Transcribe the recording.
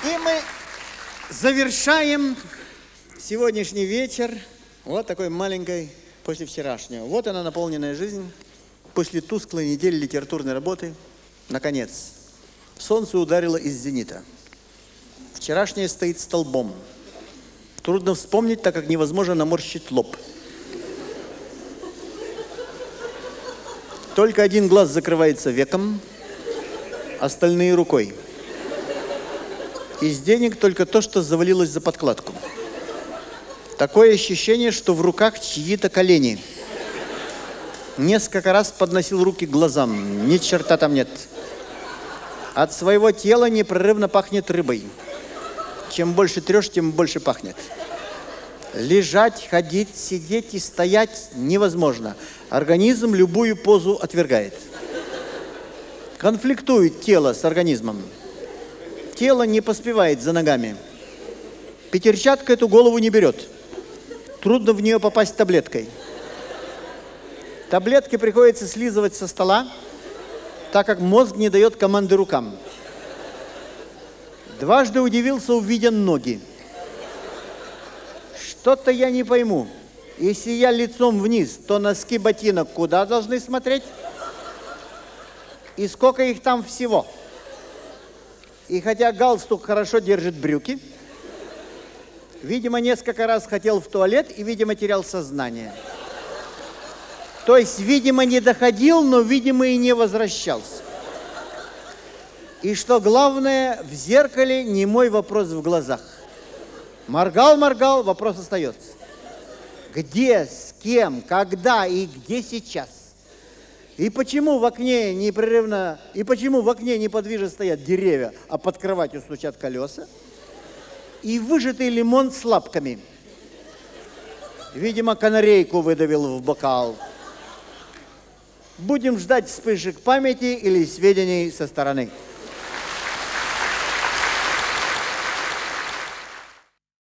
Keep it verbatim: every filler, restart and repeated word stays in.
И мы завершаем сегодняшний вечер вот такой маленькой после вчерашнего. Вот она, наполненная жизнь. После тусклой недели литературной работы, наконец, солнце ударило из зенита. Вчерашнее стоит столбом. Трудно вспомнить, так как невозможно наморщить лоб. Только один глаз закрывается веком, остальные рукой. Из денег только то, что завалилось за подкладку. Такое ощущение, что в руках чьи-то колени. Несколько раз подносил руки к глазам. Ни черта там нет. От своего тела непрерывно пахнет рыбой. Чем больше трешь, тем больше пахнет. Лежать, ходить, сидеть и стоять невозможно. Организм любую позу отвергает. Конфликтует тело с организмом. Тело не поспевает за ногами. Пятерчатка эту голову не берет. Трудно в нее попасть таблеткой. Таблетки приходится слизывать со стола, так как мозг не дает команды рукам. Дважды удивился, увидя ноги. Что-то я не пойму. Если я лицом вниз, то носки ботинок куда должны смотреть? И сколько их там всего? И хотя галстук хорошо держит брюки, видимо, несколько раз хотел в туалет и, видимо, терял сознание. То есть, видимо, не доходил, но, видимо, и не возвращался. И что главное, в зеркале немой вопрос в глазах. Моргал, моргал, вопрос остается. Где, с кем, когда и где сейчас? И почему в окне непрерывно, и почему в окне неподвижно стоят деревья, а под кроватью стучат колеса? И выжатый лимон с лапками. Видимо, канарейку выдавил в бокал. Будем ждать вспышек памяти или сведений со стороны.